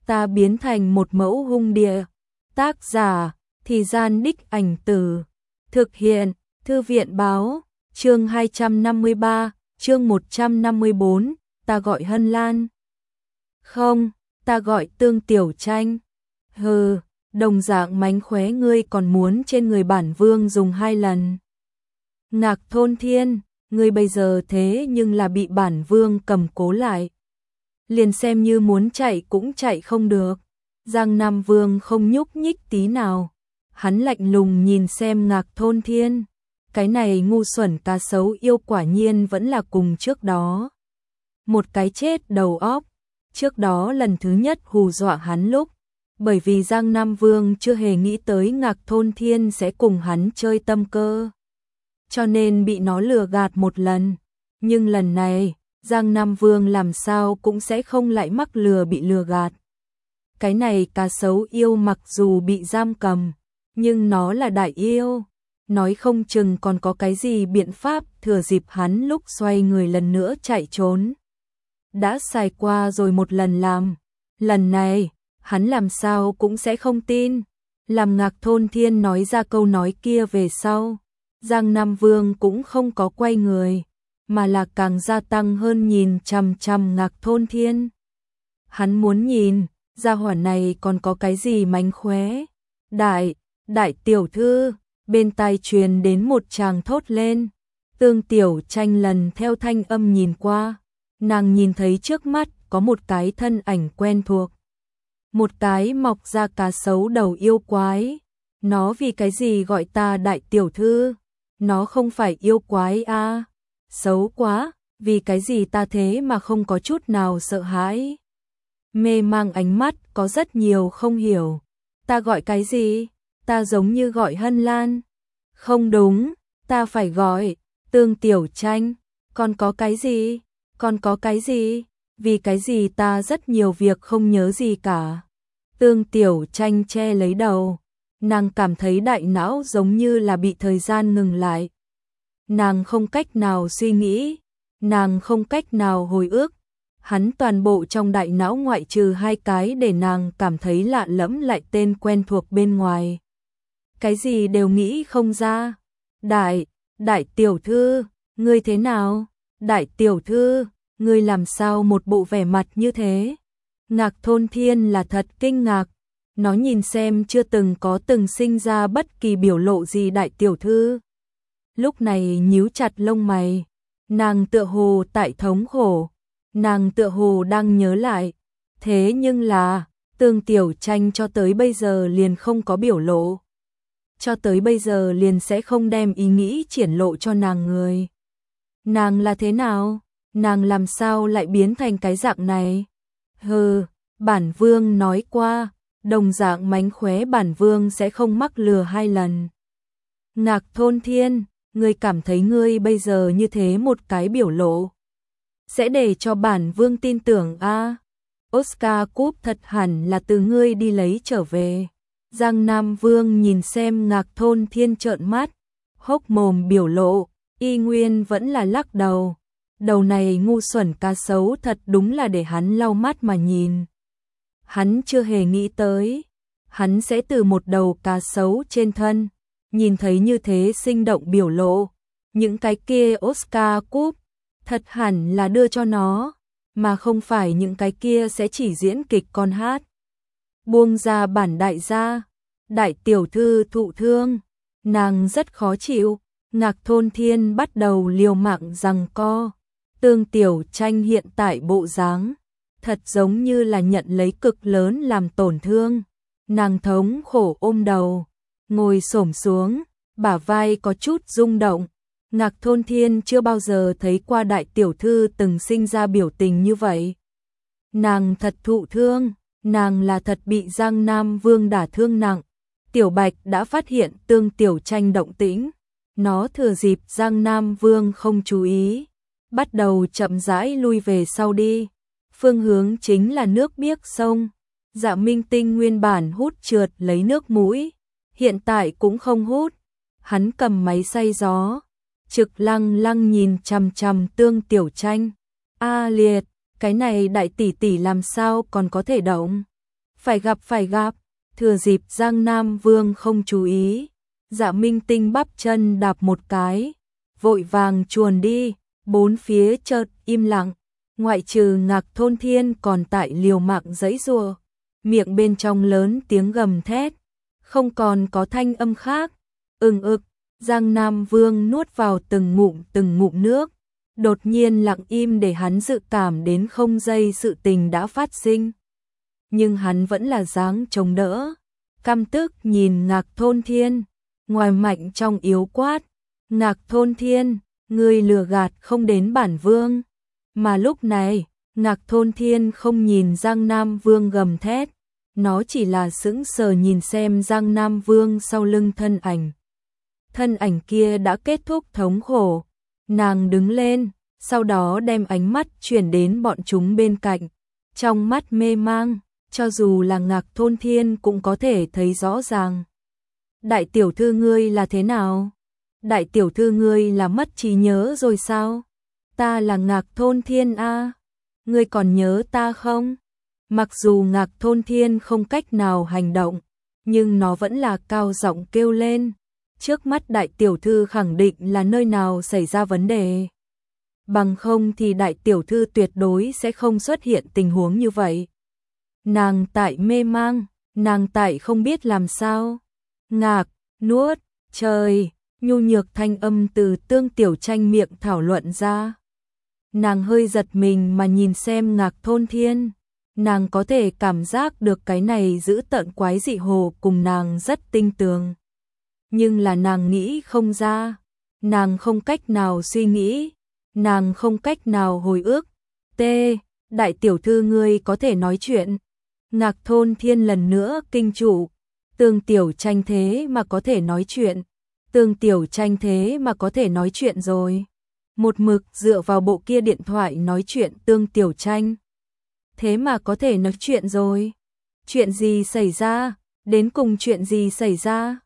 ta biến thành một mẫu hung địa. Tác giả, Thì Gian Đích Ảnh Tử. Thực hiện, Thư viện Báo. Chương 253, chương 154, ta gọi Hân Lan. Không, ta gọi Tương Tiểu Tranh. Hừ, đồng dạng mánh khóe ngươi còn muốn trên người bản vương dùng 2 lần. Ngạc Thôn Thiên, ngươi bây giờ thế nhưng là bị bản vương cầm cố lại. Liền xem như muốn chạy cũng chạy không được. Giang Nam Vương không nhúc nhích tí nào. Hắn lạnh lùng nhìn xem Ngạc Thôn Thiên. Cái này ngu xuẩn cá sấu yêu quả nhiên vẫn là cùng trước đó. Một cái chết đầu óc. Trước đó lần thứ nhất hù dọa hắn lúc. Bởi vì Giang Nam Vương chưa hề nghĩ tới Ngạc Thôn Thiên sẽ cùng hắn chơi tâm cơ. Cho nên bị nó lừa gạt một lần. Nhưng lần này, Giang Nam Vương làm sao cũng sẽ không lại mắc lừa bị lừa gạt. Cái này cá sấu yêu mặc dù bị giam cầm, nhưng nó là đại yêu. Nói không chừng còn có cái gì biện pháp thừa dịp hắn lúc xoay người lần nữa chạy trốn. Đã xài qua rồi một lần làm. Lần này, hắn làm sao cũng sẽ không tin. Làm Ngạc Thôn Thiên nói ra câu nói kia về sau. Giang Nam Vương cũng không có quay người, mà là càng gia tăng hơn nhìn chằm chằm Ngạc Thôn Thiên. Hắn muốn nhìn, gia hỏa này còn có cái gì mánh khóe. Đại tiểu thư, bên tai truyền đến một tràng thốt lên. Tương Tiểu Tranh lần theo thanh âm nhìn qua, nàng nhìn thấy trước mắt có một cái thân ảnh quen thuộc. Một cái mọc ra cá sấu đầu yêu quái. Nó vì cái gì gọi ta đại tiểu thư? Nó không phải yêu quái à? Xấu quá, vì cái gì ta thế mà không có chút nào sợ hãi? Mê mang ánh mắt có rất nhiều không hiểu. Ta gọi cái gì? Ta giống như gọi Hân Lan. Không đúng, ta phải gọi Tương Tiểu Tranh. Còn có cái gì? Còn có cái gì? Vì cái gì ta rất nhiều việc không nhớ gì cả. Tương Tiểu Tranh che lấy đầu. Nàng cảm thấy đại não giống như là bị thời gian ngừng lại. Nàng không cách nào suy nghĩ. Nàng không cách nào hồi ức. Hắn toàn bộ trong đại não ngoại trừ 2 cái để nàng cảm thấy lạ lẫm lại tên quen thuộc bên ngoài. Cái gì đều nghĩ không ra. Đại tiểu thư, ngươi thế nào? Đại tiểu thư, ngươi làm sao một bộ vẻ mặt như thế? Ngạc Thôn Thiên là thật kinh ngạc. Nó nhìn xem chưa từng sinh ra bất kỳ biểu lộ gì đại tiểu thư. Lúc này nhíu chặt lông mày. Nàng tựa hồ tại thống khổ. Nàng tựa hồ đang nhớ lại. Thế nhưng là, Tương Tiểu Tranh cho tới bây giờ liền không có biểu lộ. Cho tới bây giờ liền sẽ không đem ý nghĩ triển lộ cho nàng người. Nàng là thế nào? Nàng làm sao lại biến thành cái dạng này? Hừ, bản vương nói qua, đồng dạng mánh khóe bản vương sẽ không mắc lừa 2 lần. Ngạc Thôn Thiên, ngươi cảm thấy ngươi bây giờ như thế một cái biểu lộ sẽ để cho bản vương tin tưởng a? Oscar cúp thật hẳn là từ ngươi đi lấy trở về. Giang Nam Vương nhìn xem Ngạc Thôn Thiên trợn mắt, hốc mồm biểu lộ, y nguyên vẫn là lắc đầu. Đầu này ngu xuẩn cá sấu thật đúng là để hắn lau mắt mà nhìn. Hắn chưa hề nghĩ tới, hắn sẽ từ một đầu cá sấu trên thân, nhìn thấy như thế sinh động biểu lộ. Những cái kia Oscar cúp, thật hẳn là đưa cho nó, mà không phải những cái kia sẽ chỉ diễn kịch con hát. Buông ra bản đại gia, đại tiểu thư thụ thương, nàng rất khó chịu. Ngạc Thôn Thiên bắt đầu liều mạng giằng co. Tương Tiểu Tranh hiện tại bộ dáng thật giống như là nhận lấy cực lớn làm tổn thương. Nàng thống khổ ôm đầu, ngồi xổm xuống, bả vai có chút rung động. Ngạc Thôn Thiên chưa bao giờ thấy qua đại tiểu thư từng sinh ra biểu tình như vậy. Nàng thật thụ thương, nàng là thật bị Giang Nam Vương đả thương nặng. Tiểu Bạch đã phát hiện Tương Tiểu Tranh động tĩnh. Nó thừa dịp Giang Nam Vương không chú ý, bắt đầu chậm rãi lui về sau đi. Phương hướng chính là nước biếc sông. Dạ Minh Tinh nguyên bản hút trượt lấy nước mũi, hiện tại cũng không hút. Hắn cầm máy xay gió, trực lăng lăng nhìn chằm chằm Tương Tiểu Tranh. A liệt, cái này đại tỷ tỷ làm sao còn có thể động? phải gặp, thừa dịp Giang Nam Vương không chú ý, Dạ Minh Tinh bắp chân đạp một cái, vội vàng chuồn đi, bốn phía chợt im lặng, ngoại trừ Ngạc Thôn Thiên còn tại liều mạng giãy giụa, miệng bên trong lớn tiếng gầm thét, không còn có thanh âm khác. Ực, Giang Nam Vương nuốt vào từng ngụm nước, đột nhiên lặng im để hắn dự cảm đến không giây sự tình đã phát sinh. Nhưng hắn vẫn là dáng chống đỡ, căm tức nhìn Ngạc Thôn Thiên, ngoài mạnh trong yếu quát, Ngạc Thôn Thiên, ngươi lừa gạt không đến bản vương. Mà lúc này, Ngạc Thôn Thiên không nhìn Giang Nam Vương gầm thét, nó chỉ là sững sờ nhìn xem Giang Nam Vương sau lưng thân ảnh. Thân ảnh kia đã kết thúc thống khổ, nàng đứng lên, sau đó đem ánh mắt chuyển đến bọn chúng bên cạnh, trong mắt mê mang, cho dù là Ngạc Thôn Thiên cũng có thể thấy rõ ràng. Đại tiểu thư ngươi là thế nào? Đại tiểu thư ngươi là mất trí nhớ rồi sao? Ta là Ngạc Thôn Thiên a, ngươi còn nhớ ta không? Mặc dù Ngạc Thôn Thiên không cách nào hành động, nhưng nó vẫn là cao giọng kêu lên. Trước mắt đại tiểu thư khẳng định là nơi nào xảy ra vấn đề. Bằng không thì đại tiểu thư tuyệt đối sẽ không xuất hiện tình huống như vậy. Nàng tại mê mang, nàng tại không biết làm sao. Ngạc, nuốt, trời, nhu nhược thanh âm từ Tương Tiểu Tranh miệng thảo luận ra. Nàng hơi giật mình mà nhìn xem Ngạc Thôn Thiên. Nàng có thể cảm giác được cái này giữ tợn quái dị hồ cùng nàng rất tinh tường. Nhưng là nàng nghĩ không ra, nàng không cách nào suy nghĩ, nàng không cách nào hồi ức. Đại tiểu thư ngươi có thể nói chuyện. Ngạc Thôn Thiên lần nữa kinh trụ, Tương Tiểu Tranh thế mà có thể nói chuyện, Tương Tiểu Tranh thế mà có thể nói chuyện rồi. Một mực dựa vào bộ kia điện thoại nói chuyện Tương Tiểu Tranh, thế mà có thể nói chuyện rồi. Chuyện gì xảy ra? Đến cùng chuyện gì xảy ra?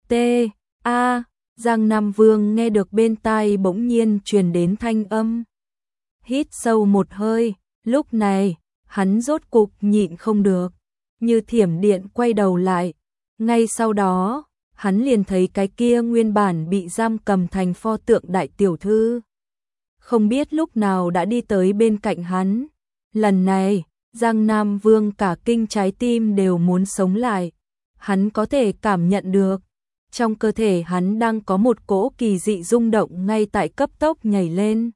Giang Nam Vương nghe được bên tai bỗng nhiên truyền đến thanh âm. Hít sâu một hơi, lúc này, hắn rốt cục nhịn không được, như thiểm điện quay đầu lại. Ngay sau đó, hắn liền thấy cái kia nguyên bản bị giam cầm thành pho tượng đại tiểu thư. Không biết lúc nào đã đi tới bên cạnh hắn. Lần này, Giang Nam Vương cả kinh trái tim đều muốn sống lại. Hắn có thể cảm nhận được, trong cơ thể hắn đang có một cỗ kỳ dị rung động ngay tại cấp tốc nhảy lên.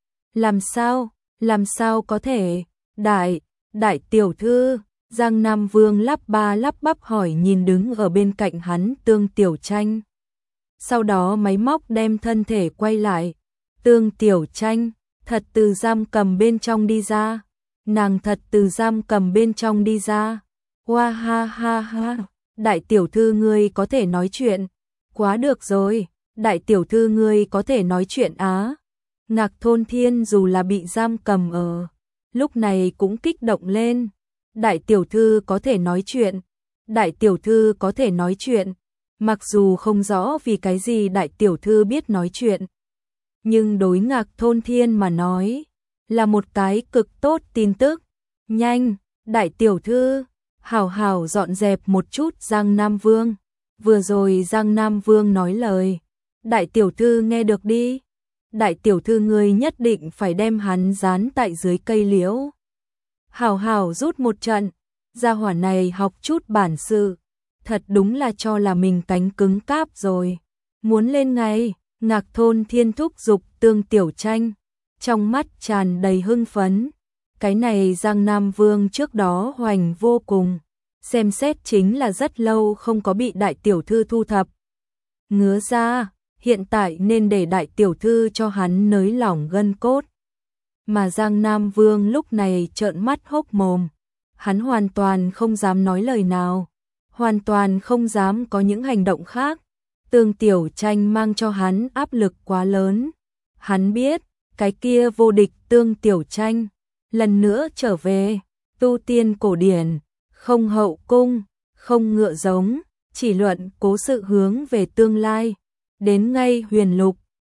Làm sao có thể? Đại tiểu thư, Giang Nam Vương lắp bắp hỏi nhìn đứng ở bên cạnh hắn Tương Tiểu Tranh. Sau đó máy móc đem thân thể quay lại. Tương Tiểu Tranh, thật từ giam cầm bên trong đi ra. Nàng thật từ giam cầm bên trong đi ra. Hoa ha ha ha, đại tiểu thư ngươi có thể nói chuyện. Quá được rồi, đại tiểu thư ngươi có thể nói chuyện á. Ngạc Thôn Thiên dù là bị giam cầm ở, lúc này cũng kích động lên. Đại tiểu thư có thể nói chuyện. Đại tiểu thư có thể nói chuyện. Mặc dù không rõ vì cái gì đại tiểu thư biết nói chuyện, nhưng đối Ngạc Thôn Thiên mà nói, là một cái cực tốt tin tức. Nhanh, đại tiểu thư, hảo dọn dẹp một chút Giang Nam Vương. Vừa rồi Giang Nam Vương nói lời, đại tiểu thư nghe được đi. Đại tiểu thư ngươi nhất định phải đem hắn dán tại dưới cây liễu. Hảo rút một trận, gia hỏa này học chút bản sự, thật đúng là cho là mình cánh cứng cáp rồi. Muốn lên ngay, Ngạc Thôn Thiên thúc giục Tương Tiểu Tranh, trong mắt tràn đầy hưng phấn. Cái này Giang Nam Vương trước đó hoành vô cùng, xem xét chính là rất lâu không có bị đại tiểu thư thu thập. Ngứa ra, hiện tại nên để đại tiểu thư cho hắn nới lỏng gân cốt. Mà Giang Nam Vương lúc này trợn mắt hốc mồm, hắn hoàn toàn không dám nói lời nào, hoàn toàn không dám có những hành động khác. Tương Tiểu Tranh mang cho hắn áp lực quá lớn. Hắn biết, cái kia vô địch Tương Tiểu Tranh lần nữa trở về, tu tiên cổ điển, không hậu cung, không ngựa giống, chỉ luận cố sự hướng về tương lai, đến ngay huyền lục,